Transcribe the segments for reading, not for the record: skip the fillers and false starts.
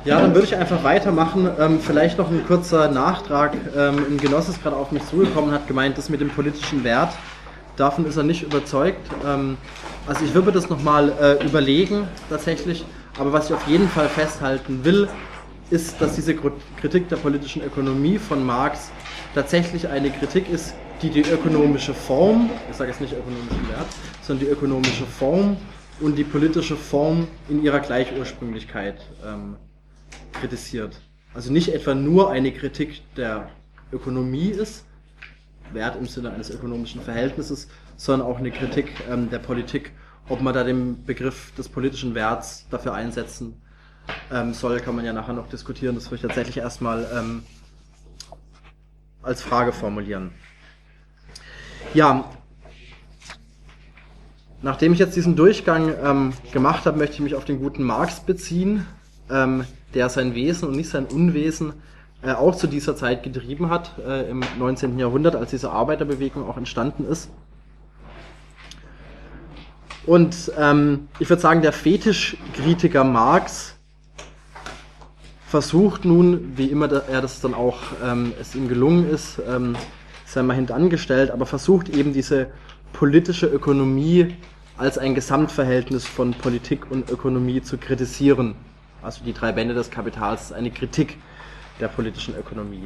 Ja, dann würde ich einfach weitermachen. Vielleicht noch ein kurzer Nachtrag. Ein Genosse ist gerade auf mich zugekommen und hat gemeint, das mit dem politischen Wert, davon ist er nicht überzeugt. Also ich würde das nochmal überlegen tatsächlich, aber was ich auf jeden Fall festhalten will, ist, dass diese Kritik der politischen Ökonomie von Marx tatsächlich eine Kritik ist, die die ökonomische Form, ich sage jetzt nicht ökonomischen Wert, sondern die ökonomische Form und die politische Form in ihrer Gleichursprünglichkeit kritisiert. Also nicht etwa nur eine Kritik der Ökonomie ist, Wert im Sinne eines ökonomischen Verhältnisses, sondern auch eine Kritik der Politik, ob man da den Begriff des politischen Werts dafür einsetzen soll, kann man ja nachher noch diskutieren. Das würde ich tatsächlich erstmal als Frage formulieren. Ja, nachdem ich jetzt diesen Durchgang gemacht habe, möchte ich mich auf den guten Marx beziehen, der sein Wesen und nicht sein Unwesen auch zu dieser Zeit getrieben hat, im 19. Jahrhundert, als diese Arbeiterbewegung auch entstanden ist. Und ich würde sagen, der Fetischkritiker Marx versucht nun, wie immer er das dann auch es ihm gelungen ist, sei mal hintangestellt, aber versucht eben diese politische Ökonomie als ein Gesamtverhältnis von Politik und Ökonomie zu kritisieren. Also die 3 Bände des Kapitals ist eine Kritik der politischen Ökonomie.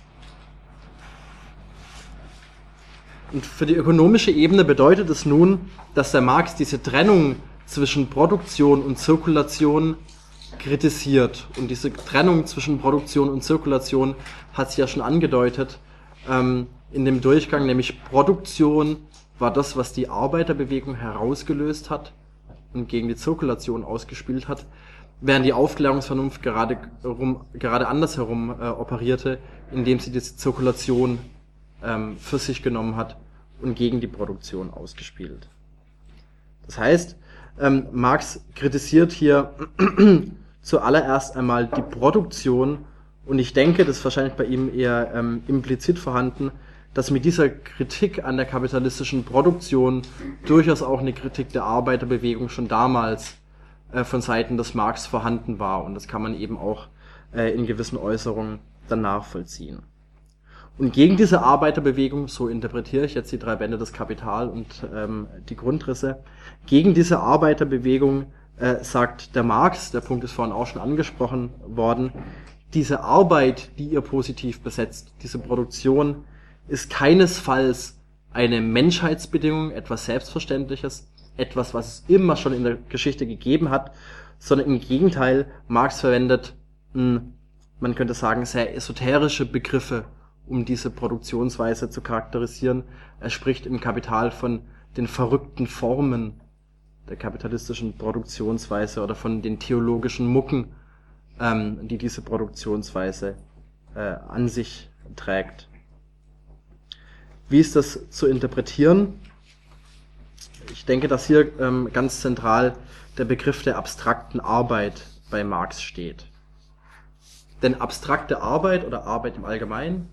Und für die ökonomische Ebene bedeutet es nun, dass der Marx diese Trennung zwischen Produktion und Zirkulation kritisiert. Und diese Trennung zwischen Produktion und Zirkulation hat sich ja schon angedeutet in dem Durchgang, nämlich Produktion war das, was die Arbeiterbewegung herausgelöst hat und gegen die Zirkulation ausgespielt hat, während die Aufklärungsvernunft gerade andersherum operierte, indem sie diese Zirkulation für sich genommen hat und gegen die Produktion ausgespielt. Das heißt, Marx kritisiert hier zuallererst einmal die Produktion, und ich denke, das ist wahrscheinlich bei ihm eher implizit vorhanden, dass mit dieser Kritik an der kapitalistischen Produktion durchaus auch eine Kritik der Arbeiterbewegung schon damals von Seiten des Marx vorhanden war, und das kann man eben auch in gewissen Äußerungen dann nachvollziehen. Und gegen diese Arbeiterbewegung, so interpretiere ich jetzt die 3 Bände des Kapital und die Grundrisse, gegen diese Arbeiterbewegung sagt der Marx, der Punkt ist vorhin auch schon angesprochen worden, diese Arbeit, die ihr positiv besetzt, diese Produktion, ist keinesfalls eine Menschheitsbedingung, etwas Selbstverständliches, etwas, was es immer schon in der Geschichte gegeben hat, sondern im Gegenteil, Marx verwendet, man könnte sagen, sehr esoterische Begriffe, um diese Produktionsweise zu charakterisieren. Er spricht im Kapital von den verrückten Formen der kapitalistischen Produktionsweise oder von den theologischen Mucken, die diese Produktionsweise an sich trägt. Wie ist das zu interpretieren? Ich denke, dass hier ganz zentral der Begriff der abstrakten Arbeit bei Marx steht. Denn abstrakte Arbeit oder Arbeit im Allgemeinen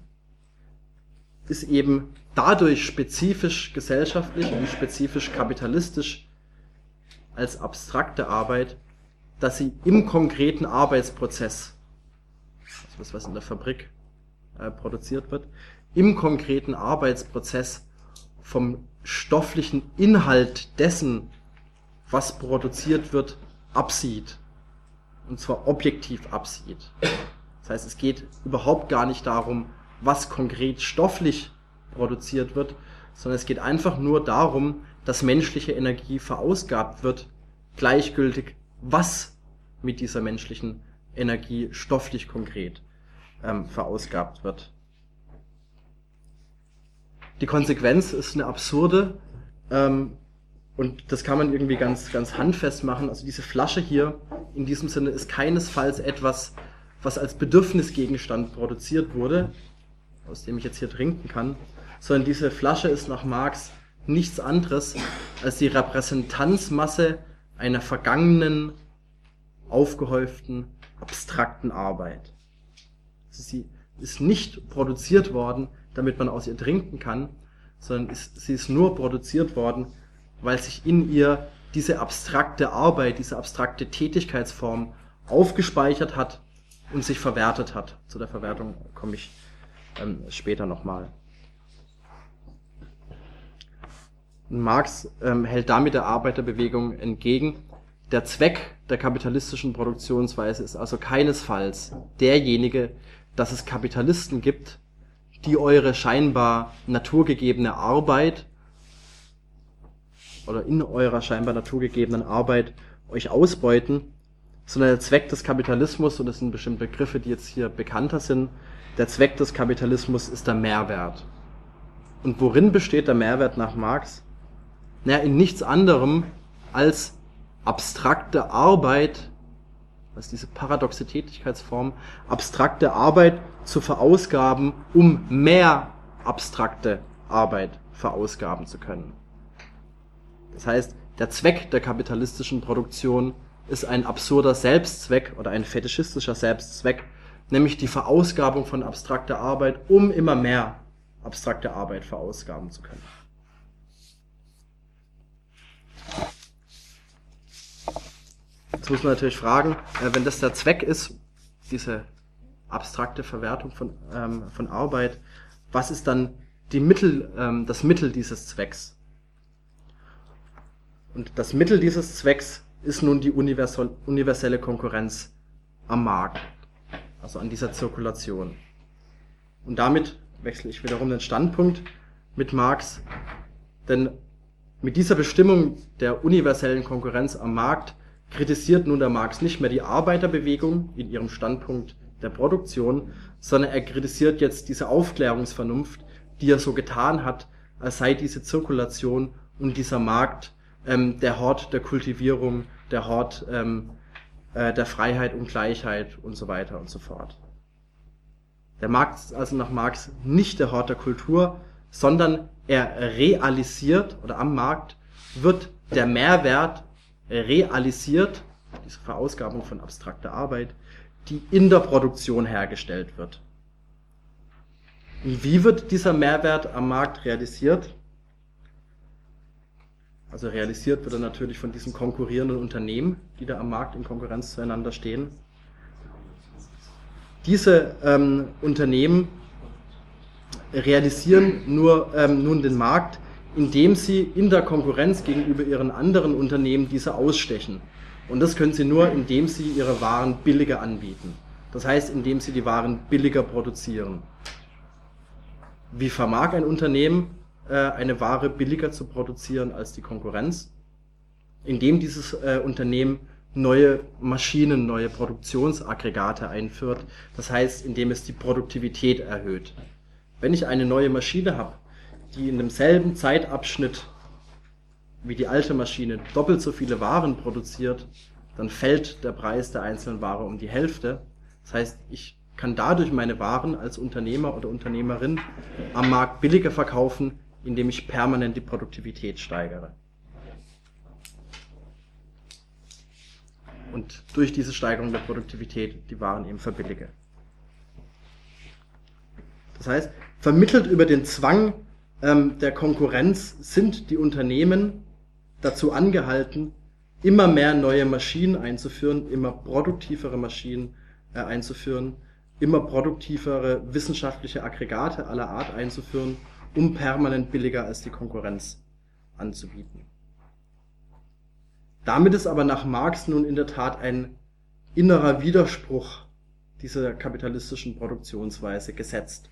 ist eben dadurch spezifisch gesellschaftlich und spezifisch kapitalistisch als abstrakte Arbeit, dass sie im konkreten Arbeitsprozess, also das, was in der Fabrik produziert wird, im konkreten Arbeitsprozess vom stofflichen Inhalt dessen, was produziert wird, absieht. Und zwar objektiv absieht. Das heißt, es geht überhaupt gar nicht darum, was konkret stofflich produziert wird, sondern es geht einfach nur darum, dass menschliche Energie verausgabt wird, gleichgültig, was mit dieser menschlichen Energie stofflich konkret verausgabt wird. Die Konsequenz ist eine absurde, und das kann man irgendwie ganz, ganz handfest machen. Also diese Flasche hier in diesem Sinne ist keinesfalls etwas, was als Bedürfnisgegenstand produziert wurde, aus dem ich jetzt hier trinken kann, sondern diese Flasche ist nach Marx nichts anderes als die Repräsentanzmasse einer vergangenen, aufgehäuften, abstrakten Arbeit. Also sie ist nicht produziert worden, damit man aus ihr trinken kann, sondern sie ist nur produziert worden, weil sich in ihr diese abstrakte Arbeit, diese abstrakte Tätigkeitsform aufgespeichert hat und sich verwertet hat. Zu der Verwertung komme ich später nochmal. Marx hält damit der Arbeiterbewegung entgegen, der Zweck der kapitalistischen Produktionsweise ist also keinesfalls derjenige, dass es Kapitalisten gibt, die eure scheinbar naturgegebene Arbeit oder in eurer scheinbar naturgegebenen Arbeit euch ausbeuten, sondern der Zweck des Kapitalismus, und das sind bestimmte Begriffe, die jetzt hier bekannter sind, der Zweck des Kapitalismus ist der Mehrwert. Und worin besteht der Mehrwert nach Marx? Naja, in nichts anderem als abstrakte Arbeit, was diese paradoxe Tätigkeitsform, abstrakte Arbeit zu verausgaben, um mehr abstrakte Arbeit verausgaben zu können. Das heißt, der Zweck der kapitalistischen Produktion ist ein absurder Selbstzweck oder ein fetischistischer Selbstzweck, nämlich die Verausgabung von abstrakter Arbeit, um immer mehr abstrakte Arbeit verausgaben zu können. Jetzt muss man natürlich fragen, wenn das der Zweck ist, diese abstrakte Verwertung von Arbeit, was ist dann das Mittel dieses Zwecks? Und das Mittel dieses Zwecks ist nun die universelle Konkurrenz am Markt, also an dieser Zirkulation. Und damit wechsle ich wiederum den Standpunkt mit Marx, denn mit dieser Bestimmung der universellen Konkurrenz am Markt kritisiert nun der Marx nicht mehr die Arbeiterbewegung in ihrem Standpunkt der Produktion, sondern er kritisiert jetzt diese Aufklärungsvernunft, die er so getan hat, als sei diese Zirkulation und dieser Markt der Hort der Kultivierung, der Hort der Freiheit und Gleichheit und so weiter und so fort. Der Markt ist also nach Marx nicht der Hort der Kultur, sondern er realisiert, oder am Markt wird der Mehrwert realisiert, diese Verausgabung von abstrakter Arbeit, die in der Produktion hergestellt wird. Und wie wird dieser Mehrwert am Markt realisiert? Also realisiert wird er natürlich von diesen konkurrierenden Unternehmen, die da am Markt in Konkurrenz zueinander stehen. Diese Unternehmen realisieren nun den Markt, indem sie in der Konkurrenz gegenüber ihren anderen Unternehmen diese ausstechen. Und das können sie nur, indem sie ihre Waren billiger anbieten. Das heißt, indem sie die Waren billiger produzieren. Wie vermag ein Unternehmen, eine Ware billiger zu produzieren als die Konkurrenz? Indem dieses Unternehmen neue Maschinen, neue Produktionsaggregate einführt. Das heißt, indem es die Produktivität erhöht. Wenn ich eine neue Maschine habe, die in demselben Zeitabschnitt wie die alte Maschine doppelt so viele Waren produziert, dann fällt der Preis der einzelnen Ware um die Hälfte. Das heißt, ich kann dadurch meine Waren als Unternehmer oder Unternehmerin am Markt billiger verkaufen, indem ich permanent die Produktivität steigere. Und durch diese Steigerung der Produktivität die Waren eben verbillige. Das heißt, vermittelt über den Zwang der Konkurrenz sind die Unternehmen dazu angehalten, immer mehr neue Maschinen einzuführen, immer produktivere Maschinen einzuführen, immer produktivere wissenschaftliche Aggregate aller Art einzuführen, um permanent billiger als die Konkurrenz anzubieten. Damit ist aber nach Marx nun in der Tat ein innerer Widerspruch dieser kapitalistischen Produktionsweise gesetzt.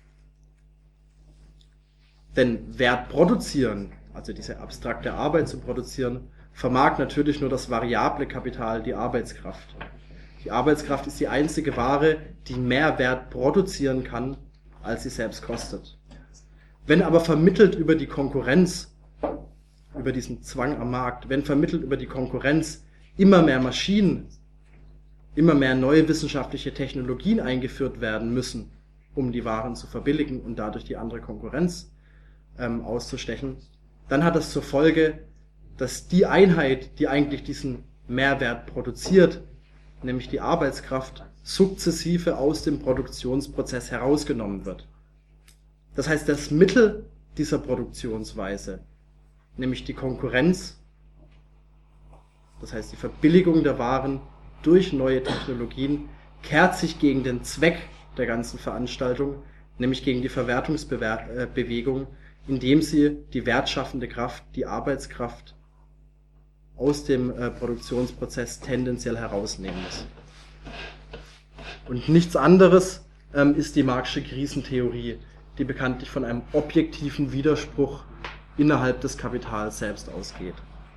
Denn Wert produzieren, also diese abstrakte Arbeit zu produzieren, vermag natürlich nur das variable Kapital, die Arbeitskraft. Die Arbeitskraft ist die einzige Ware, die mehr Wert produzieren kann, als sie selbst kostet. Wenn aber vermittelt über die Konkurrenz, über diesen Zwang am Markt, wenn vermittelt über die Konkurrenz immer mehr Maschinen, immer mehr neue wissenschaftliche Technologien eingeführt werden müssen, um die Waren zu verbilligen und dadurch die andere Konkurrenz auszustechen, dann hat das zur Folge, dass die Einheit, die eigentlich diesen Mehrwert produziert, nämlich die Arbeitskraft, sukzessive aus dem Produktionsprozess herausgenommen wird. Das heißt, das Mittel dieser Produktionsweise, nämlich die Konkurrenz, das heißt die Verbilligung der Waren, durch neue Technologien, kehrt sich gegen den Zweck der ganzen Veranstaltung, nämlich gegen die Verwertungsbewegung, indem sie die wertschaffende Kraft, die Arbeitskraft aus dem Produktionsprozess tendenziell herausnehmen muss. Und nichts anderes ist die Marxische Krisentheorie, die bekanntlich von einem objektiven Widerspruch innerhalb des Kapitals selbst ausgeht.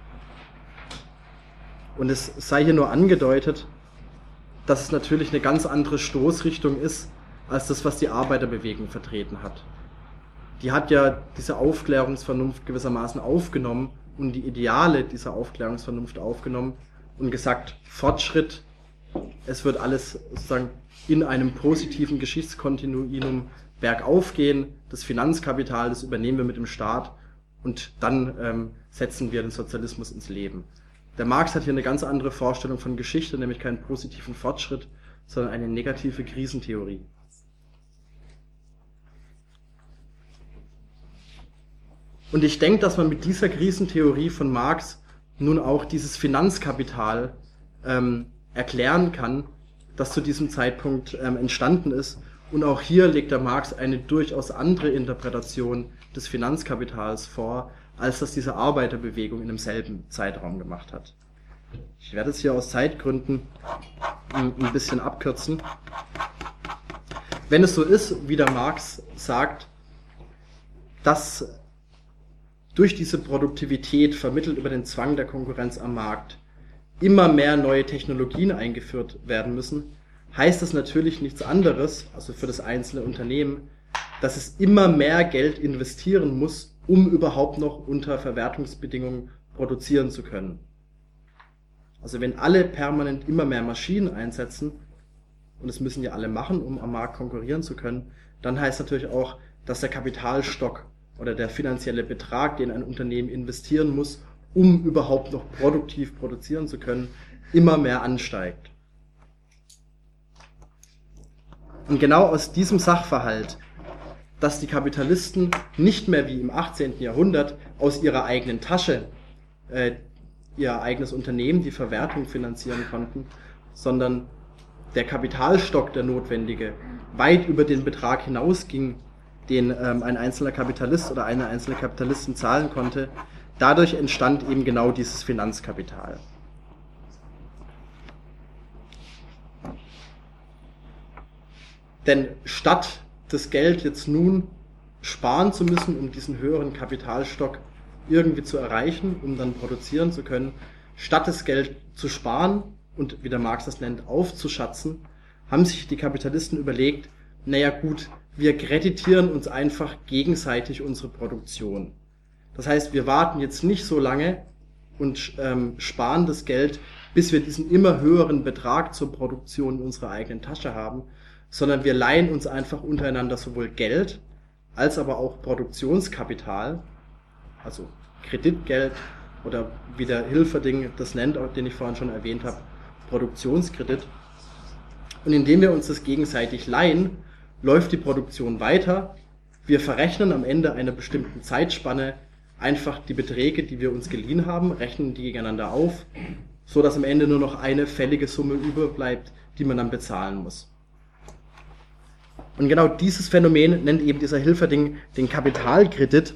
Und es sei hier nur angedeutet, dass es natürlich eine ganz andere Stoßrichtung ist, als das, was die Arbeiterbewegung vertreten hat. Die hat ja diese Aufklärungsvernunft gewissermaßen aufgenommen und die Ideale dieser Aufklärungsvernunft aufgenommen und gesagt, Fortschritt, es wird alles sozusagen in einem positiven Geschichtskontinuum bergauf gehen, das Finanzkapital, das übernehmen wir mit dem Staat und dann setzen wir den Sozialismus ins Leben. Der Marx hat hier eine ganz andere Vorstellung von Geschichte, nämlich keinen positiven Fortschritt, sondern eine negative Krisentheorie. Und ich denke, dass man mit dieser Krisentheorie von Marx nun auch dieses Finanzkapital erklären kann, das zu diesem Zeitpunkt entstanden ist. Und auch hier legt der Marx eine durchaus andere Interpretation des Finanzkapitals vor, als das diese Arbeiterbewegung in demselben Zeitraum gemacht hat. Ich werde es hier aus Zeitgründen ein bisschen abkürzen. Wenn es so ist, wie der Marx sagt, dass durch diese Produktivität, vermittelt über den Zwang der Konkurrenz am Markt, immer mehr neue Technologien eingeführt werden müssen, heißt das natürlich nichts anderes, also für das einzelne Unternehmen, dass es immer mehr Geld investieren muss, um überhaupt noch unter Verwertungsbedingungen produzieren zu können. Also wenn alle permanent immer mehr Maschinen einsetzen, und das müssen ja alle machen, um am Markt konkurrieren zu können, dann heißt natürlich auch, dass der Kapitalstock oder der finanzielle Betrag, den ein Unternehmen investieren muss, um überhaupt noch produktiv produzieren zu können, immer mehr ansteigt. Und genau aus diesem Sachverhalt, dass die Kapitalisten nicht mehr wie im 18. Jahrhundert aus ihrer eigenen Tasche ihr eigenes Unternehmen, die Verwertung finanzieren konnten, sondern der Kapitalstock, der notwendige, weit über den Betrag hinausging, den ein einzelner Kapitalist oder eine einzelne Kapitalistin zahlen konnte. Dadurch entstand eben genau dieses Finanzkapital. Denn statt das Geld jetzt nun sparen zu müssen, um diesen höheren Kapitalstock irgendwie zu erreichen, um dann produzieren zu können, statt das Geld zu sparen und, wie der Marx das nennt, aufzuschatzen, haben sich die Kapitalisten überlegt, naja gut, wir kreditieren uns einfach gegenseitig unsere Produktion. Das heißt, wir warten jetzt nicht so lange und sparen das Geld, bis wir diesen immer höheren Betrag zur Produktion in unserer eigenen Tasche haben, sondern wir leihen uns einfach untereinander sowohl Geld als aber auch Produktionskapital, also Kreditgeld oder wie der Hilferding das nennt, den ich vorhin schon erwähnt habe, Produktionskredit. Und indem wir uns das gegenseitig leihen, läuft die Produktion weiter. Wir verrechnen am Ende einer bestimmten Zeitspanne einfach die Beträge, die wir uns geliehen haben, rechnen die gegeneinander auf, so dass am Ende nur noch eine fällige Summe überbleibt, die man dann bezahlen muss. Und genau dieses Phänomen nennt eben dieser Hilferding den Kapitalkredit.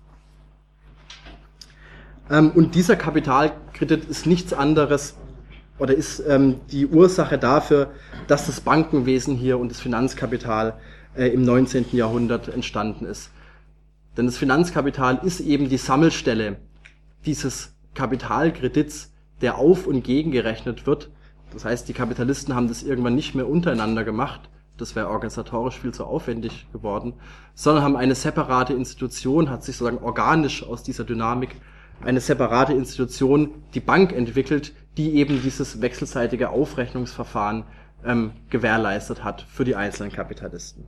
Und dieser Kapitalkredit ist nichts anderes oder ist die Ursache dafür, dass das Bankenwesen hier und das Finanzkapital im 19. Jahrhundert entstanden ist. Denn das Finanzkapital ist eben die Sammelstelle dieses Kapitalkredits, der auf- und gegengerechnet wird. Das heißt, die Kapitalisten haben das irgendwann nicht mehr untereinander gemacht, das wäre organisatorisch viel zu aufwendig geworden, sondern haben eine separate Institution, hat sich sozusagen organisch aus dieser Dynamik eine separate Institution, die Bank, entwickelt, die eben dieses wechselseitige Aufrechnungsverfahren gewährleistet hat für die einzelnen Kapitalisten.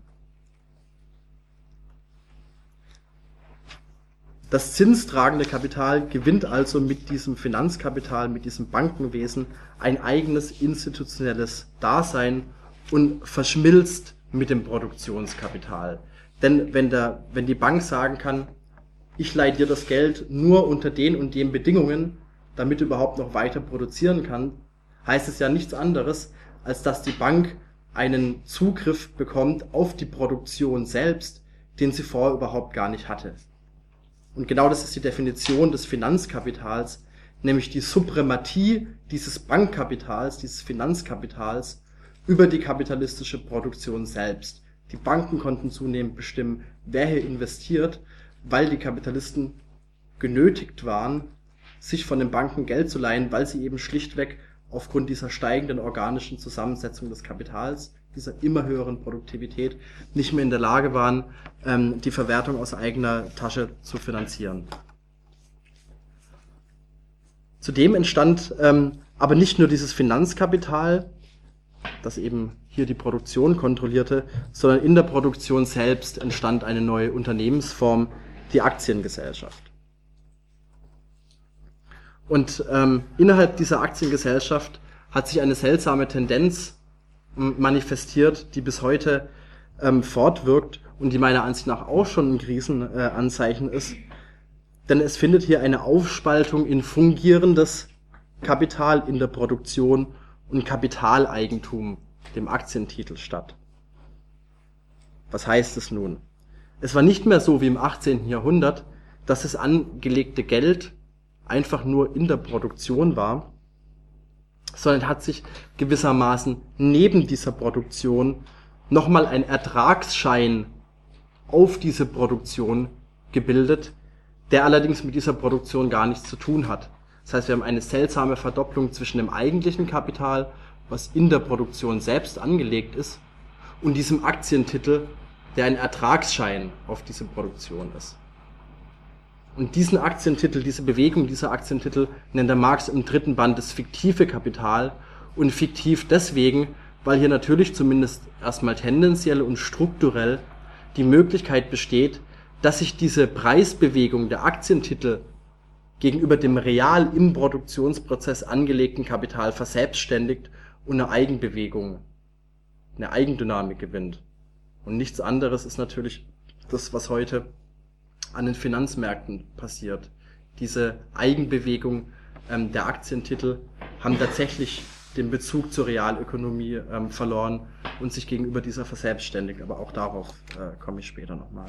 Das zinstragende Kapital gewinnt also mit diesem Finanzkapital, mit diesem Bankenwesen ein eigenes institutionelles Dasein und verschmilzt mit dem Produktionskapital. Denn wenn die Bank sagen kann, ich leihe dir das Geld nur unter den und den Bedingungen, damit du überhaupt noch weiter produzieren heißt es ja nichts anderes, als dass die Bank einen Zugriff bekommt auf die Produktion selbst, den sie vorher überhaupt gar nicht hatte. Und genau das ist die Definition des Finanzkapitals, nämlich die Suprematie dieses Bankkapitals, dieses Finanzkapitals über die kapitalistische Produktion selbst. Die Banken konnten zunehmend bestimmen, wer hier investiert, weil die Kapitalisten genötigt waren, sich von den Banken Geld zu leihen, weil sie eben schlichtweg aufgrund dieser steigenden organischen Zusammensetzung des Kapitals, dieser immer höheren Produktivität, nicht mehr in der Lage waren, die Verwertung aus eigener Tasche zu finanzieren. Zudem entstand aber nicht nur dieses Finanzkapital, das eben hier die Produktion kontrollierte, sondern in der Produktion selbst entstand eine neue Unternehmensform, die Aktiengesellschaft. Und innerhalb dieser Aktiengesellschaft hat sich eine seltsame Tendenz manifestiert, die bis heute fortwirkt und die meiner Ansicht nach auch schon ein Krisenanzeichen ist. Denn es findet hier eine Aufspaltung in fungierendes Kapital in der Produktion und Kapitaleigentum, dem Aktientitel, statt. Was heißt es nun? Es war nicht mehr so wie im 18. Jahrhundert, dass das angelegte Geld einfach nur in der Produktion war, sondern hat sich gewissermaßen neben dieser Produktion nochmal ein Ertragsschein auf diese Produktion gebildet, der allerdings mit dieser Produktion gar nichts zu tun hat. Das heißt, wir haben eine seltsame Verdopplung zwischen dem eigentlichen Kapital, was in der Produktion selbst angelegt ist, und diesem Aktientitel, der ein Ertragsschein auf diese Produktion ist. Und diesen Aktientitel, diese Bewegung dieser Aktientitel nennt der Marx im 3. Band das fiktive Kapital, und fiktiv deswegen, weil hier natürlich zumindest erstmal tendenziell und strukturell die Möglichkeit besteht, dass sich diese Preisbewegung der Aktientitel gegenüber dem real im Produktionsprozess angelegten Kapital verselbstständigt und eine Eigenbewegung, eine Eigendynamik gewinnt. Und nichts anderes ist natürlich das, was heute an den Finanzmärkten passiert. Diese Eigenbewegung der Aktientitel haben tatsächlich den Bezug zur Realökonomie verloren und sich gegenüber dieser verselbstständigt. Aber auch darauf komme ich später nochmal.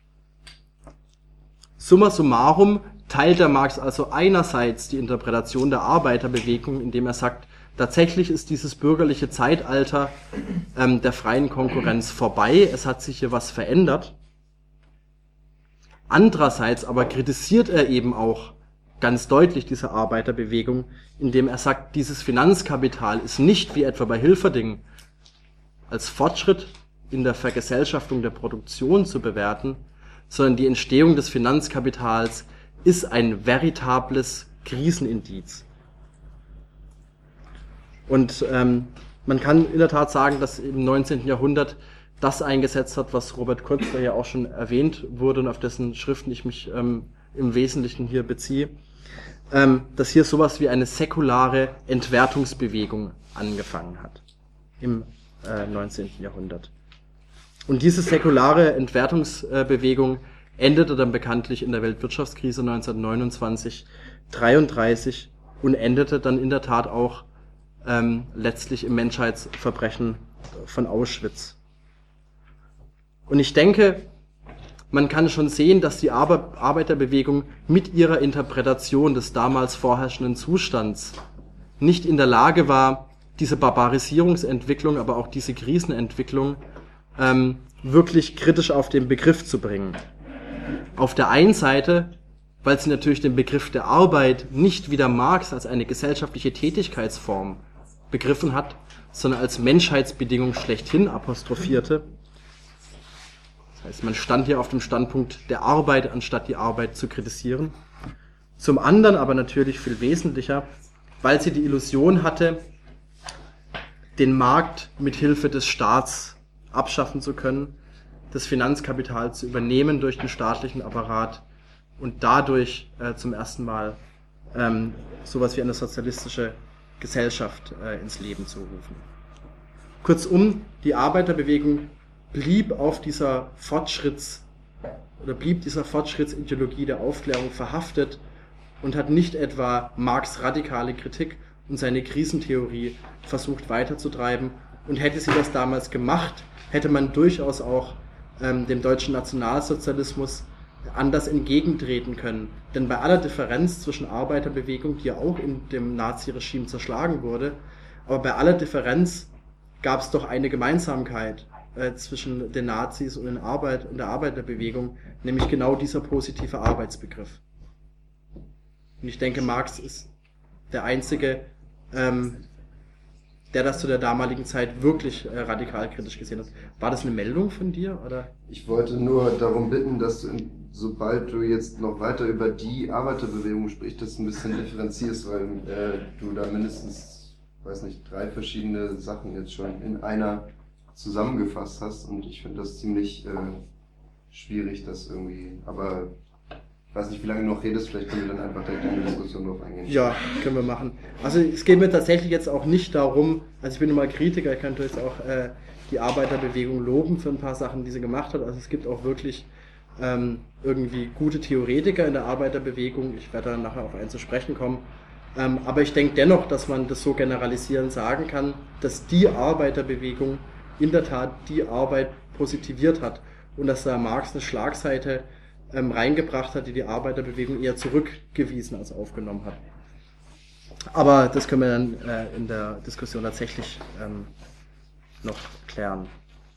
Summa summarum teilt der Marx also einerseits die Interpretation der Arbeiterbewegung, indem er sagt, tatsächlich ist dieses bürgerliche Zeitalter der freien Konkurrenz vorbei, es hat sich hier was verändert. Andererseits aber kritisiert er eben auch ganz deutlich diese Arbeiterbewegung, indem er sagt, dieses Finanzkapital ist nicht wie etwa bei Hilferding als Fortschritt in der Vergesellschaftung der Produktion zu bewerten, sondern die Entstehung des Finanzkapitals ist ein veritables Krisenindiz. Und man kann in der Tat sagen, dass im 19. Jahrhundert das eingesetzt hat, was Robert Kurz ja auch schon erwähnt wurde und auf dessen Schriften ich mich im Wesentlichen hier beziehe, dass hier sowas wie eine säkulare Entwertungsbewegung angefangen hat im 19. Jahrhundert. Und diese säkulare Entwertungsbewegung endete dann bekanntlich in der Weltwirtschaftskrise 1929, 1933 und endete dann in der Tat auch letztlich im Menschheitsverbrechen von Auschwitz. Und ich denke, man kann schon sehen, dass die Arbeiterbewegung mit ihrer Interpretation des damals vorherrschenden Zustands nicht in der Lage war, diese Barbarisierungsentwicklung, aber auch diese Krisenentwicklung wirklich kritisch auf den Begriff zu bringen. Auf der einen Seite, weil sie natürlich den Begriff der Arbeit nicht wie der Marx als eine gesellschaftliche Tätigkeitsform begriffen hat, sondern als Menschheitsbedingung schlechthin apostrophierte. Das heißt, man stand hier auf dem Standpunkt der Arbeit, anstatt die Arbeit zu kritisieren. Zum anderen aber natürlich viel wesentlicher, weil sie die Illusion hatte, den Markt mit Hilfe des Staats abschaffen zu können, das Finanzkapital zu übernehmen durch den staatlichen Apparat und dadurch zum ersten Mal sowas wie eine sozialistische Gesellschaft ins Leben zu rufen. Kurzum, die Arbeiterbewegung blieb dieser Fortschrittsideologie der Aufklärung verhaftet und hat nicht etwa Marx' radikale Kritik und seine Krisentheorie versucht weiterzutreiben. Und hätte sie das damals gemacht, hätte man durchaus auch dem deutschen Nationalsozialismus anders entgegentreten können. Denn bei aller Differenz zwischen Arbeiterbewegung, die ja auch in dem Naziregime zerschlagen wurde, aber bei aller Differenz gab es doch eine Gemeinsamkeit zwischen den Nazis und der Arbeiterbewegung, nämlich genau dieser positive Arbeitsbegriff. Und ich denke, Marx ist der Einzige, der das zu der damaligen Zeit wirklich radikal kritisch gesehen hat. War das eine Meldung von dir? Oder? Ich wollte nur darum bitten, dass du, sobald du jetzt noch weiter über die Arbeiterbewegung sprichst, das ein bisschen differenzierst, weil du da mindestens, weiß nicht, 3 verschiedene Sachen jetzt schon in einer zusammengefasst hast, und ich finde das ziemlich schwierig, das irgendwie, aber ich weiß nicht, wie lange du noch redest, vielleicht können wir dann einfach direkt in die Diskussion drauf eingehen. Ja, können wir machen. Also es geht mir tatsächlich jetzt auch nicht darum, also ich bin nun mal Kritiker, ich könnte jetzt auch die Arbeiterbewegung loben für ein paar Sachen, die sie gemacht hat. Also es gibt auch wirklich irgendwie gute Theoretiker in der Arbeiterbewegung, ich werde da nachher auf einen zu sprechen kommen. Aber ich denke dennoch, dass man das so generalisierend sagen kann, dass die Arbeiterbewegung in der Tat die Arbeit positiviert hat und dass da Marx eine Schlagseite reingebracht hat, die die Arbeiterbewegung eher zurückgewiesen als aufgenommen hat. Aber das können wir dann in der Diskussion tatsächlich noch klären.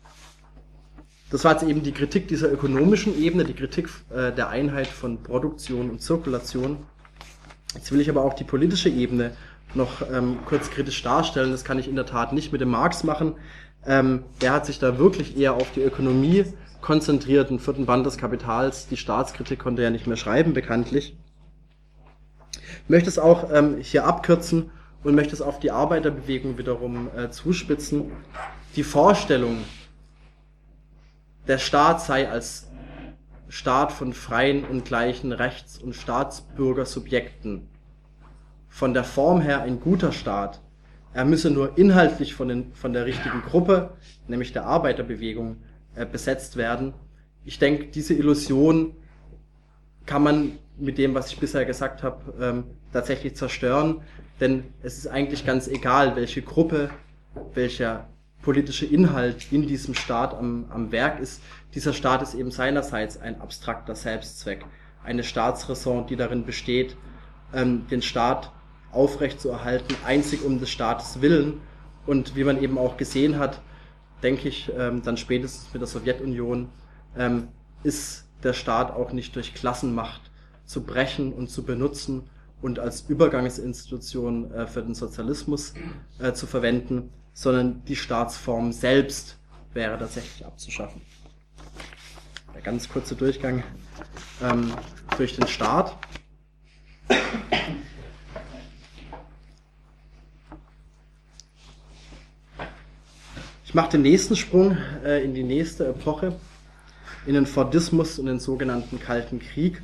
Das war jetzt eben die Kritik dieser ökonomischen Ebene, die Kritik der Einheit von Produktion und Zirkulation. Jetzt will ich aber auch die politische Ebene noch kurz kritisch darstellen. Das kann ich in der Tat nicht mit dem Marx machen. Er hat sich da wirklich eher auf die Ökonomie konzentriert, im 4. Band des Kapitals. Die Staatskritik konnte er ja nicht mehr schreiben, bekanntlich. Ich möchte es auch hier abkürzen und möchte es auf die Arbeiterbewegung wiederum zuspitzen. Die Vorstellung, der Staat sei als Staat von freien und gleichen Rechts- und Staatsbürgersubjekten von der Form her ein guter Staat, er müsse nur inhaltlich von der richtigen Gruppe, nämlich der Arbeiterbewegung, besetzt werden. Ich denke, diese Illusion kann man mit dem, was ich bisher gesagt habe, tatsächlich zerstören, denn es ist eigentlich ganz egal, welche Gruppe, welcher politische Inhalt in diesem Staat am Werk ist. Dieser Staat ist eben seinerseits ein abstrakter Selbstzweck, eine Staatsräson, die darin besteht, den Staat aufrechtzuerhalten, einzig um des Staates willen. Und wie man eben auch gesehen hat, denke ich, dann spätestens mit der Sowjetunion, ist der Staat auch nicht durch Klassenmacht zu brechen und zu benutzen und als Übergangsinstitution für den Sozialismus zu verwenden, sondern die Staatsform selbst wäre tatsächlich abzuschaffen. Der ganz kurze Durchgang durch den Staat. Ich mache den nächsten Sprung in die nächste Epoche, in den Fordismus und den sogenannten Kalten Krieg,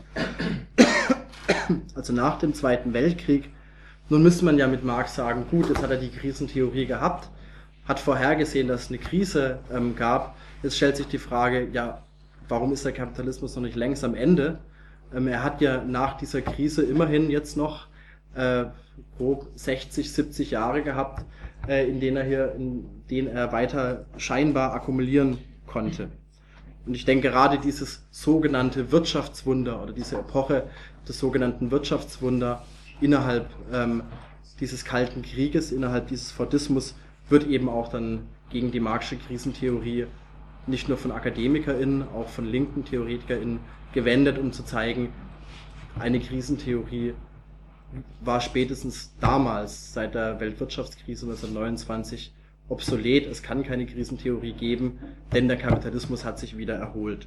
also nach dem Zweiten Weltkrieg. Nun müsste man ja mit Marx sagen, gut, jetzt hat er die Krisentheorie gehabt, hat vorhergesehen, dass es eine Krise gab. Jetzt stellt sich die Frage, ja, warum ist der Kapitalismus noch nicht längst am Ende? Er hat ja nach dieser Krise immerhin jetzt noch grob 60, 70 Jahre gehabt, in denen er weiter scheinbar akkumulieren konnte. Und ich denke, gerade dieses sogenannte Wirtschaftswunder oder diese Epoche des sogenannten Wirtschaftswunder innerhalb dieses Kalten Krieges, innerhalb dieses Fordismus, wird eben auch dann gegen die Marxische Krisentheorie nicht nur von AkademikerInnen, auch von linken TheoretikerInnen gewendet, um zu zeigen, eine Krisentheorie war spätestens damals, seit der Weltwirtschaftskrise 1929, obsolet. Es kann keine Krisentheorie geben, denn der Kapitalismus hat sich wieder erholt.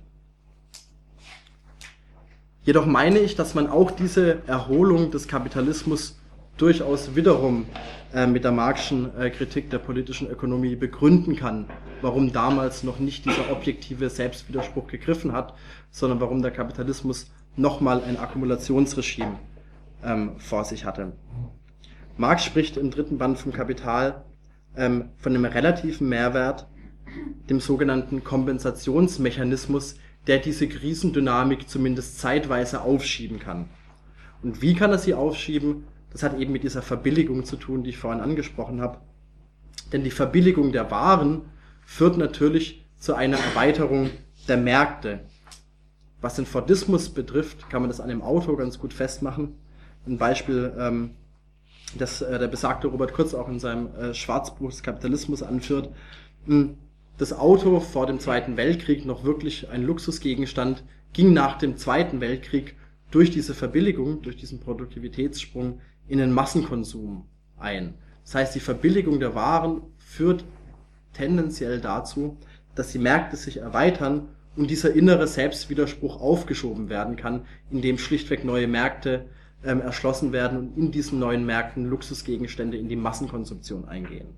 Jedoch meine ich, dass man auch diese Erholung des Kapitalismus durchaus wiederum mit der Marxischen Kritik der politischen Ökonomie begründen kann, warum damals noch nicht dieser objektive Selbstwiderspruch gegriffen hat, sondern warum der Kapitalismus nochmal ein Akkumulationsregime vor sich hatte. Marx spricht im 3. Band vom Kapital von einem relativen Mehrwert, dem sogenannten Kompensationsmechanismus, der diese Krisendynamik zumindest zeitweise aufschieben kann. Und wie kann er sie aufschieben? das hat eben mit dieser Verbilligung zu tun, die ich vorhin angesprochen habe. Denn die Verbilligung der Waren führt natürlich zu einer Erweiterung der Märkte. Was den Fordismus betrifft, kann man das an dem Auto ganz gut festmachen. Ein Beispiel, das der besagte Robert Kurz auch in seinem Schwarzbuch des Kapitalismus anführt. Das Auto vor dem Zweiten Weltkrieg, noch wirklich ein Luxusgegenstand, ging nach dem Zweiten Weltkrieg durch diese Verbilligung, durch diesen Produktivitätssprung in den Massenkonsum ein. Das heißt, die Verbilligung der Waren führt tendenziell dazu, dass die Märkte sich erweitern und dieser innere Selbstwiderspruch aufgeschoben werden kann, indem schlichtweg neue Märkte erschlossen werden und in diesen neuen Märkten Luxusgegenstände in die Massenkonsumption eingehen.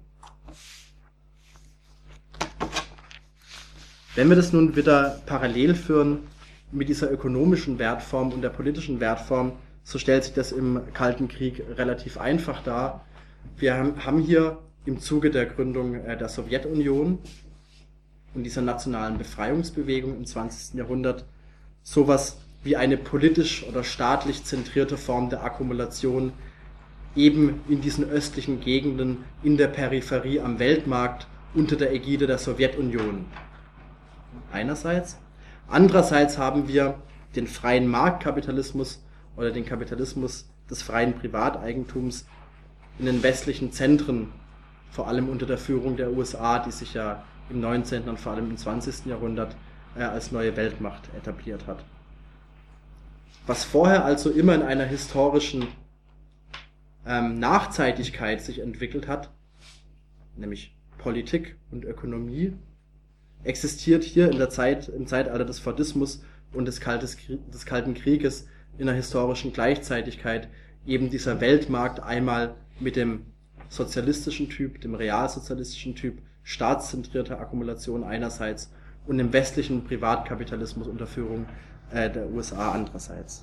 Wenn wir das nun wieder parallel führen mit dieser ökonomischen Wertform und der politischen Wertform, so stellt sich das im Kalten Krieg relativ einfach dar. Wir haben hier im Zuge der Gründung der Sowjetunion und dieser nationalen Befreiungsbewegung im 20. Jahrhundert sowas wie eine politisch oder staatlich zentrierte Form der Akkumulation eben in diesen östlichen Gegenden, in der Peripherie am Weltmarkt unter der Ägide der Sowjetunion. Einerseits. Andererseits haben wir den freien Marktkapitalismus oder den Kapitalismus des freien Privateigentums in den westlichen Zentren, vor allem unter der Führung der USA, die sich ja im 19. und vor allem im 20. Jahrhundert als neue Weltmacht etabliert hat. Was vorher also immer in einer historischen Nachzeitigkeit sich entwickelt hat, nämlich Politik und Ökonomie, existiert hier im Zeitalter des Fordismus und des Kalten Krieges in einer historischen Gleichzeitigkeit eben dieser Weltmarkt einmal mit dem sozialistischen Typ, dem realsozialistischen Typ, staatszentrierter Akkumulation einerseits und dem westlichen Privatkapitalismus unter Führung der USA andererseits.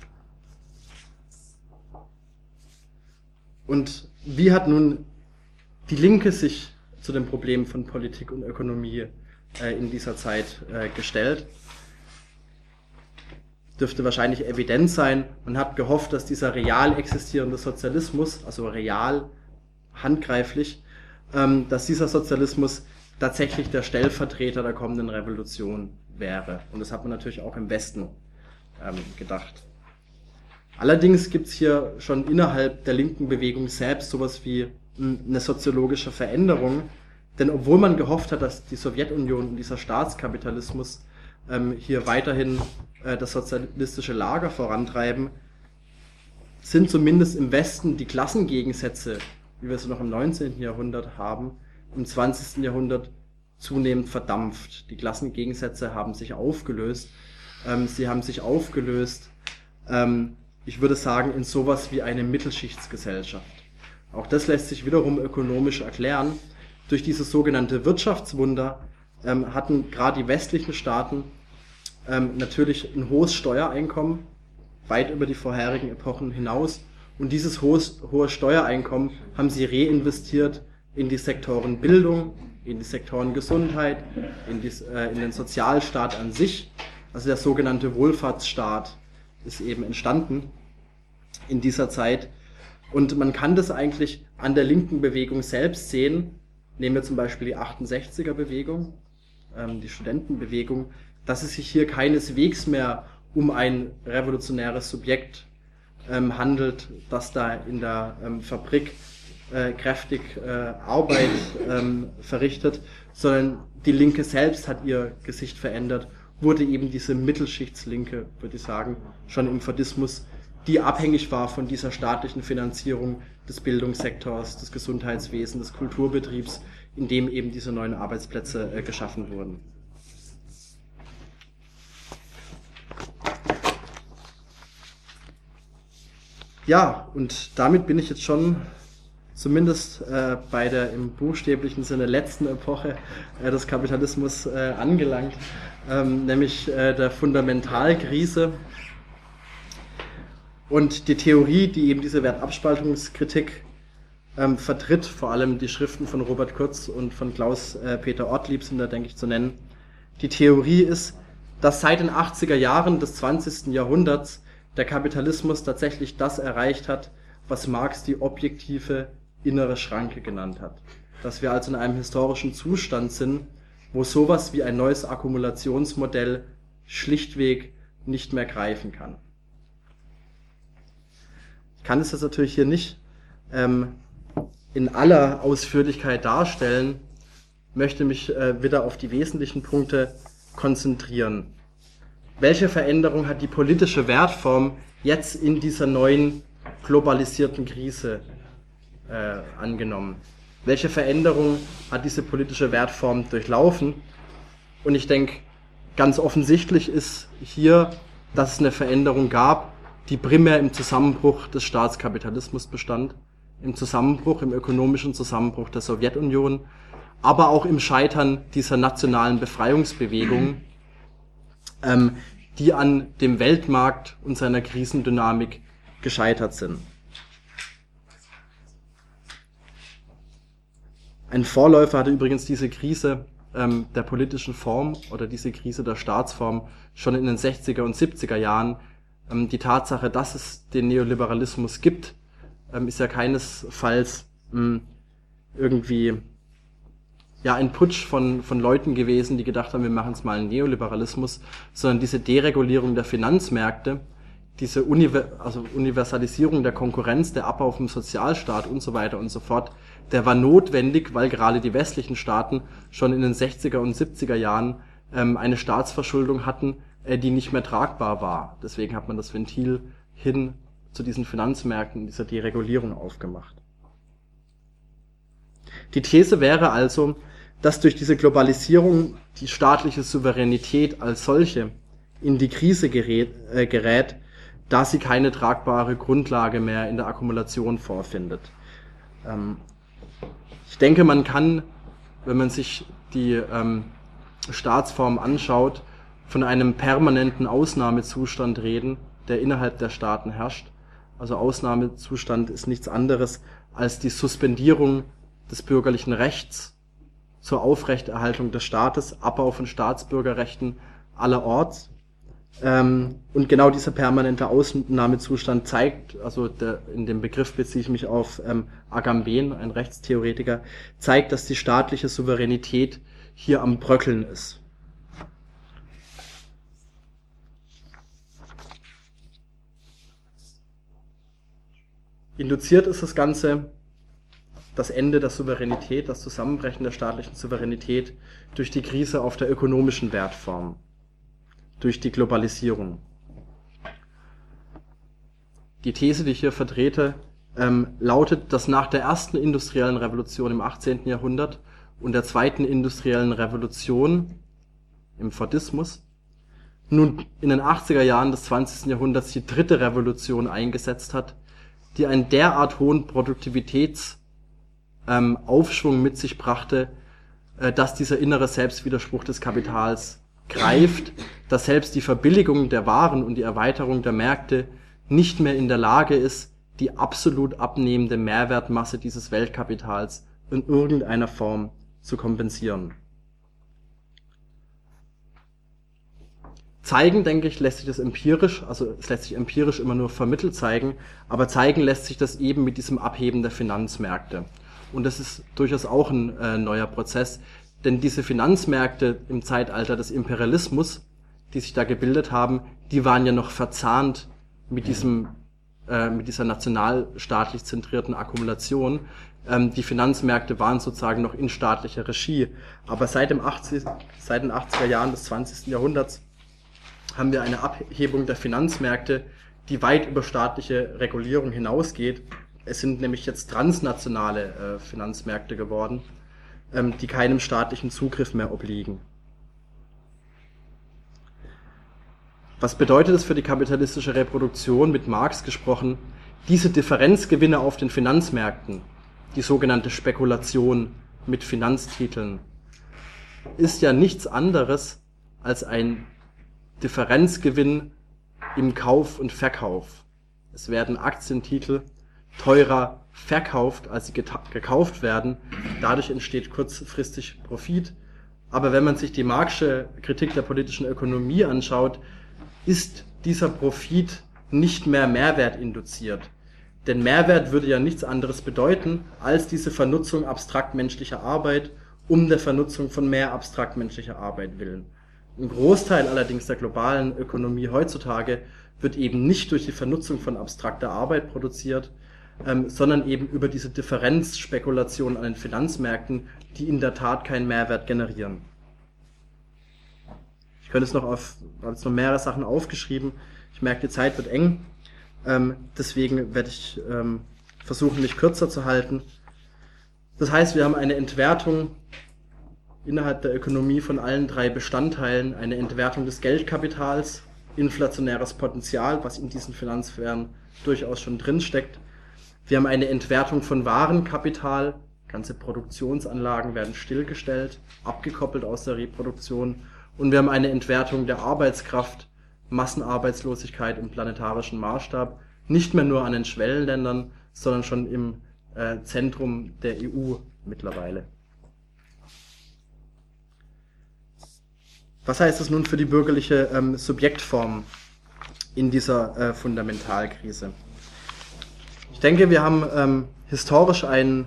Und wie hat nun die Linke sich zu dem Problem von Politik und Ökonomie in dieser Zeit gestellt? Dürfte wahrscheinlich evident sein. Man hat gehofft, dass dieser real existierende Sozialismus, also real, handgreiflich, dass dieser Sozialismus tatsächlich der Stellvertreter der kommenden Revolution wäre. Und das hat man natürlich auch im Westen gedacht. Allerdings gibt es hier schon innerhalb der linken Bewegung selbst sowas wie eine soziologische Veränderung. Denn obwohl man gehofft hat, dass die Sowjetunion und dieser Staatskapitalismus hier weiterhin das sozialistische Lager vorantreiben, sind zumindest im Westen die Klassengegensätze, wie wir sie noch im 19. Jahrhundert haben, im 20. Jahrhundert zunehmend verdampft. Die Klassengegensätze haben sich aufgelöst. Ich würde sagen, in sowas wie eine Mittelschichtsgesellschaft. Auch das lässt sich wiederum ökonomisch erklären. Durch dieses sogenannte Wirtschaftswunder hatten gerade die westlichen Staaten natürlich ein hohes Steuereinkommen, weit über die vorherigen Epochen hinaus. Und dieses hohe Steuereinkommen haben sie reinvestiert in die Sektoren Bildung, in die Sektoren Gesundheit, in den Sozialstaat an sich. Also der sogenannte Wohlfahrtsstaat ist eben entstanden in dieser Zeit. Und man kann das eigentlich an der linken Bewegung selbst sehen. Nehmen wir zum Beispiel die 68er-Bewegung, die Studentenbewegung, dass es sich hier keineswegs mehr um ein revolutionäres Subjekt handelt, das da in der Fabrik kräftig Arbeit verrichtet, sondern die Linke selbst hat ihr Gesicht verändert, wurde eben diese Mittelschichtslinke, würde ich sagen, schon im Fordismus, die abhängig war von dieser staatlichen Finanzierung des Bildungssektors, des Gesundheitswesens, des Kulturbetriebs, in dem eben diese neuen Arbeitsplätze geschaffen wurden. Ja, und damit bin ich jetzt schon zumindest bei der im buchstäblichen Sinne letzten Epoche des Kapitalismus angelangt, nämlich der Fundamentalkrise. Und die Theorie, die eben diese Wertabspaltungskritik vertritt, vor allem die Schriften von Robert Kurz und von Klaus-Peter Ortlieb sind da, denke ich, zu nennen. Die Theorie ist, dass seit den 80er Jahren des 20. Jahrhunderts der Kapitalismus tatsächlich das erreicht hat, was Marx die objektive innere Schranke genannt hat. Dass wir also in einem historischen Zustand sind, wo sowas wie ein neues Akkumulationsmodell schlichtweg nicht mehr greifen kann. Ich kann es jetzt natürlich hier nicht in aller Ausführlichkeit darstellen, möchte mich wieder auf die wesentlichen Punkte konzentrieren. Welche Veränderung hat die politische Wertform jetzt in dieser neuen globalisierten Krise angenommen? Welche Veränderung hat diese politische Wertform durchlaufen? Und ich denke, ganz offensichtlich ist hier, dass es eine Veränderung gab, die primär im Zusammenbruch des Staatskapitalismus bestand, im ökonomischen Zusammenbruch der Sowjetunion, aber auch im Scheitern dieser nationalen Befreiungsbewegungen, die an dem Weltmarkt und seiner Krisendynamik gescheitert sind. Ein Vorläufer hatte übrigens diese Krise der politischen Form oder diese Krise der Staatsform schon in den 60er und 70er Jahren. Die Tatsache, dass es den Neoliberalismus gibt, ist ja keinesfalls irgendwie ein Putsch von Leuten gewesen, die gedacht haben, wir machen es mal einen Neoliberalismus, sondern diese Deregulierung der Finanzmärkte, diese Universalisierung der Konkurrenz, der Abbau vom Sozialstaat und so weiter und so fort, der war notwendig, weil gerade die westlichen Staaten schon in den 60er und 70er Jahren eine Staatsverschuldung hatten, die nicht mehr tragbar war. Deswegen hat man das Ventil hin zu diesen Finanzmärkten, dieser Deregulierung aufgemacht. Die These wäre also, dass durch diese Globalisierung die staatliche Souveränität als solche in die Krise gerät, da sie keine tragbare Grundlage mehr in der Akkumulation vorfindet. Ich denke, man kann, wenn man sich die Staatsform anschaut, von einem permanenten Ausnahmezustand reden, der innerhalb der Staaten herrscht. Also Ausnahmezustand ist nichts anderes als die Suspendierung des bürgerlichen Rechts zur Aufrechterhaltung des Staates, Abbau von Staatsbürgerrechten allerorts. Und genau dieser permanente Ausnahmezustand zeigt, also in dem Begriff beziehe ich mich auf Agamben, ein Rechtstheoretiker, zeigt, dass die staatliche Souveränität hier am Bröckeln ist. Induziert ist das Ganze, das Ende der Souveränität, das Zusammenbrechen der staatlichen Souveränität durch die Krise auf der ökonomischen Wertform, durch die Globalisierung. Die These, die ich hier vertrete, lautet, dass nach der ersten industriellen Revolution im 18. Jahrhundert und der zweiten industriellen Revolution im Fordismus nun in den 80er Jahren des 20. Jahrhunderts die dritte Revolution eingesetzt hat, die einen derart hohen Produktivitätsaufschwung mit sich brachte, dass dieser innere Selbstwiderspruch des Kapitals greift, dass selbst die Verbilligung der Waren und die Erweiterung der Märkte nicht mehr in der Lage ist, die absolut abnehmende Mehrwertmasse dieses Weltkapitals in irgendeiner Form zu kompensieren. Zeigen, denke ich, lässt sich das empirisch, also es lässt sich empirisch immer nur vermittelt zeigen, aber zeigen lässt sich das eben mit diesem Abheben der Finanzmärkte. Und das ist durchaus auch ein neuer Prozess, denn diese Finanzmärkte im Zeitalter des Imperialismus, die sich da gebildet haben, die waren ja noch verzahnt mit dieser nationalstaatlich zentrierten Akkumulation. Die Finanzmärkte waren sozusagen noch in staatlicher Regie. Aber seit den 80er Jahren des 20. Jahrhunderts haben wir eine Abhebung der Finanzmärkte, die weit über staatliche Regulierung hinausgeht. Es sind nämlich jetzt transnationale Finanzmärkte geworden, die keinem staatlichen Zugriff mehr obliegen. Was bedeutet es für die kapitalistische Reproduktion, mit Marx gesprochen? Diese Differenzgewinne auf den Finanzmärkten, die sogenannte Spekulation mit Finanztiteln, ist ja nichts anderes als ein Differenzgewinn im Kauf und Verkauf. Es werden Aktientitel teurer verkauft, als sie gekauft werden. Dadurch entsteht kurzfristig Profit. Aber wenn man sich die Marxische Kritik der politischen Ökonomie anschaut, ist dieser Profit nicht mehr Mehrwert induziert. Denn Mehrwert würde ja nichts anderes bedeuten, als diese Vernutzung abstrakt menschlicher Arbeit um der Vernutzung von mehr abstrakt menschlicher Arbeit willen. Ein Großteil allerdings der globalen Ökonomie heutzutage wird eben nicht durch die Vernutzung von abstrakter Arbeit produziert, sondern eben über diese Differenzspekulation an den Finanzmärkten, die in der Tat keinen Mehrwert generieren. Ich könnte es noch habe jetzt noch mehrere Sachen aufgeschrieben. Ich merke, die Zeit wird eng. Deswegen werde ich versuchen, mich kürzer zu halten. Das heißt, wir haben eine Entwertung innerhalb der Ökonomie von allen drei Bestandteilen, eine Entwertung des Geldkapitals, inflationäres Potenzial, was in diesen Finanzsphären durchaus schon drinsteckt. Wir haben eine Entwertung von Warenkapital, ganze Produktionsanlagen werden stillgestellt, abgekoppelt aus der Reproduktion. Und wir haben eine Entwertung der Arbeitskraft, Massenarbeitslosigkeit im planetarischen Maßstab, nicht mehr nur an den Schwellenländern, sondern schon im Zentrum der EU mittlerweile. Was heißt das nun für die bürgerliche Subjektform in dieser Fundamentalkrise? Ich denke, wir haben historisch einen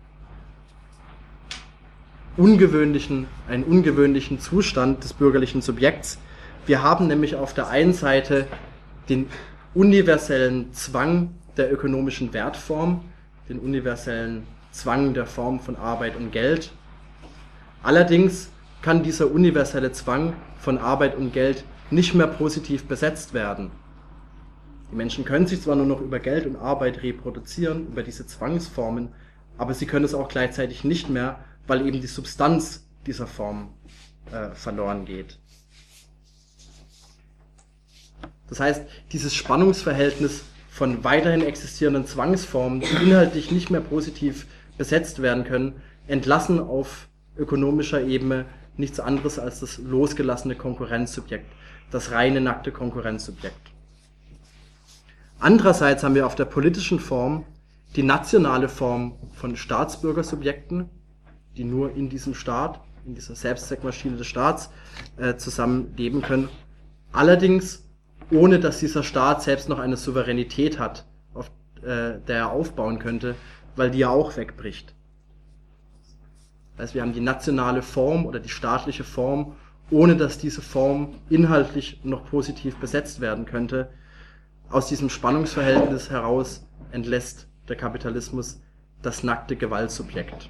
ungewöhnlichen Zustand des bürgerlichen Subjekts. Wir haben nämlich auf der einen Seite den universellen Zwang der ökonomischen Wertform, den universellen Zwang der Form von Arbeit und Geld. Allerdings kann dieser universelle Zwang von Arbeit und Geld nicht mehr positiv besetzt werden. Die Menschen können sich zwar nur noch über Geld und Arbeit reproduzieren, über diese Zwangsformen, aber sie können es auch gleichzeitig nicht mehr, weil eben die Substanz dieser Form verloren geht. Das heißt, dieses Spannungsverhältnis von weiterhin existierenden Zwangsformen, die inhaltlich nicht mehr positiv besetzt werden können, entlassen auf ökonomischer Ebene nichts anderes als das losgelassene Konkurrenzsubjekt, das reine nackte Konkurrenzsubjekt. Andererseits haben wir auf der politischen Form die nationale Form von Staatsbürgersubjekten, die nur in diesem Staat, in dieser Selbstzweckmaschine des Staats zusammenleben können. Allerdings ohne, dass dieser Staat selbst noch eine Souveränität hat, auf der er aufbauen könnte, weil die ja auch wegbricht. Das heißt, wir haben die nationale Form oder die staatliche Form, ohne dass diese Form inhaltlich noch positiv besetzt werden könnte. Aus diesem Spannungsverhältnis heraus entlässt der Kapitalismus das nackte Gewaltsubjekt.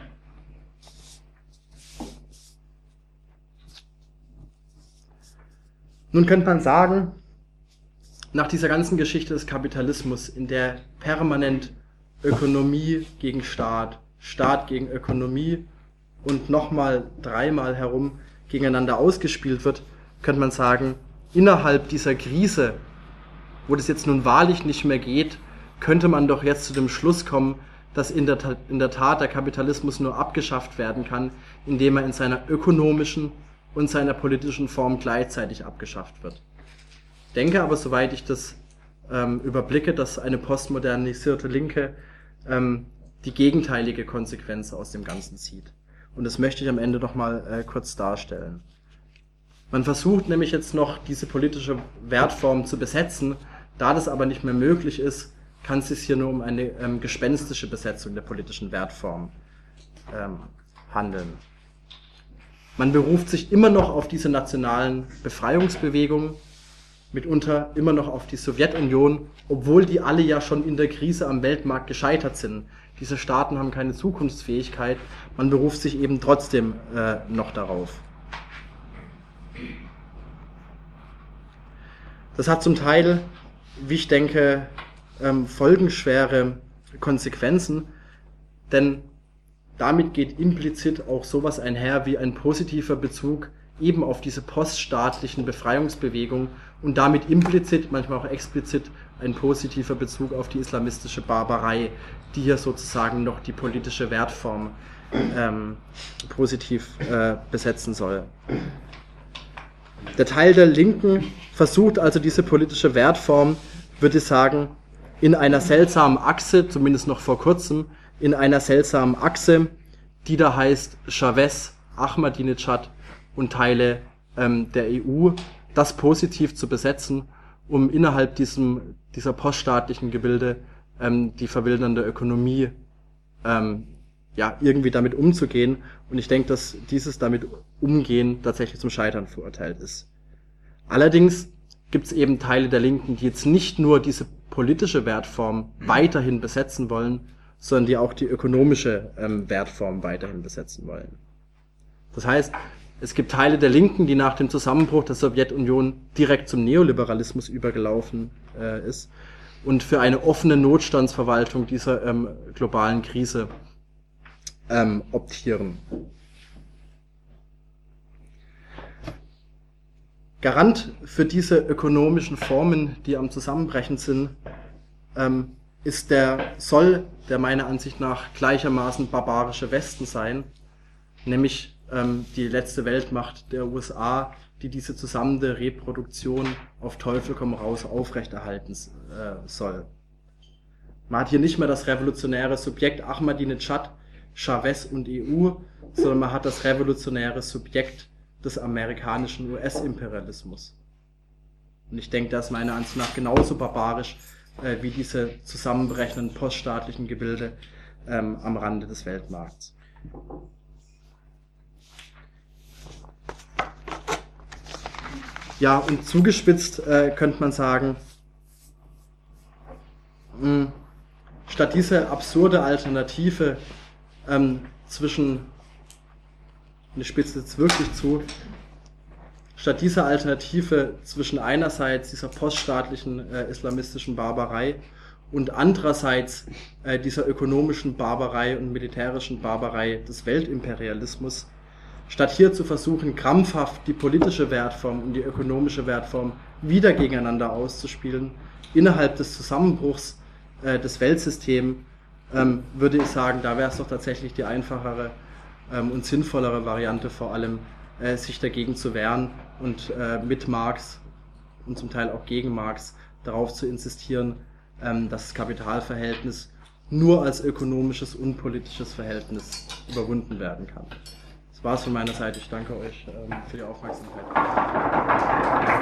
Nun könnte man sagen, nach dieser ganzen Geschichte des Kapitalismus, in der permanent Ökonomie gegen Staat, Staat gegen Ökonomie und nochmal dreimal herum gegeneinander ausgespielt wird, könnte man sagen, innerhalb dieser Krise, wo das jetzt nun wahrlich nicht mehr geht, könnte man doch jetzt zu dem Schluss kommen, dass in der Tat der Kapitalismus nur abgeschafft werden kann, indem er in seiner ökonomischen und seiner politischen Form gleichzeitig abgeschafft wird. Ich denke aber, soweit ich das überblicke, dass eine postmodernisierte Linke die gegenteilige Konsequenz aus dem Ganzen zieht. Und das möchte ich am Ende noch mal kurz darstellen. Man versucht nämlich jetzt noch, diese politische Wertform zu besetzen. Da das aber nicht mehr möglich ist, kann es sich hier nur um eine gespenstische Besetzung der politischen Wertform handeln. Man beruft sich immer noch auf diese nationalen Befreiungsbewegungen, mitunter immer noch auf die Sowjetunion, obwohl die alle ja schon in der Krise am Weltmarkt gescheitert sind. Diese Staaten haben keine Zukunftsfähigkeit, man beruft sich eben trotzdem noch darauf. Das hat zum Teil, wie ich denke, folgenschwere Konsequenzen, denn damit geht implizit auch sowas einher wie ein positiver Bezug eben auf diese poststaatlichen Befreiungsbewegungen und damit implizit, manchmal auch explizit, ein positiver Bezug auf die islamistische Barbarei, die hier sozusagen noch die politische Wertform positiv besetzen soll. Der Teil der Linken versucht also diese politische Wertform, würde ich sagen, in einer seltsamen Achse, zumindest noch vor kurzem, in einer seltsamen Achse, die da heißt Chavez, Ahmadinejad und Teile der EU, das positiv zu besetzen, um innerhalb dieser poststaatlichen Gebilde die verwildernde Ökonomie ja, irgendwie damit umzugehen. Und ich denke, dass dieses damit Umgehen tatsächlich zum Scheitern verurteilt ist. Allerdings gibt es eben Teile der Linken, die jetzt nicht nur diese politische Wertform weiterhin besetzen wollen, sondern die auch die ökonomische Wertform weiterhin besetzen wollen. Das heißt, es gibt Teile der Linken, die nach dem Zusammenbruch der Sowjetunion direkt zum Neoliberalismus übergelaufen ist und für eine offene Notstandsverwaltung dieser globalen Krise optieren. Garant für diese ökonomischen Formen, die am Zusammenbrechen sind, soll der meiner Ansicht nach gleichermaßen barbarische Westen sein, nämlich die letzte Weltmacht der USA, die diese zusammenhängende Reproduktion auf Teufel komm raus aufrechterhalten soll. Man hat hier nicht mehr das revolutionäre Subjekt Ahmadinejad, Chavez und EU, sondern man hat das revolutionäre Subjekt des amerikanischen US-Imperialismus. Und ich denke, das ist meiner Ansicht nach genauso barbarisch wie diese zusammenbrechenden poststaatlichen Gebilde am Rande des Weltmarkts. Ja, und zugespitzt könnte man sagen, statt diese absurde Alternative zwischen, und ich spitze jetzt wirklich zu, statt dieser Alternative zwischen einerseits dieser poststaatlichen islamistischen Barbarei und andererseits dieser ökonomischen Barbarei und militärischen Barbarei des Weltimperialismus, statt hier zu versuchen, krampfhaft die politische Wertform und die ökonomische Wertform wieder gegeneinander auszuspielen, innerhalb des Zusammenbruchs des Weltsystems, würde ich sagen, da wäre es doch tatsächlich die einfachere und sinnvollere Variante, vor allem sich dagegen zu wehren und mit Marx und zum Teil auch gegen Marx darauf zu insistieren, dass das Kapitalverhältnis nur als ökonomisches, unpolitisches Verhältnis überwunden werden kann. Das war's von meiner Seite. Ich danke euch für die Aufmerksamkeit.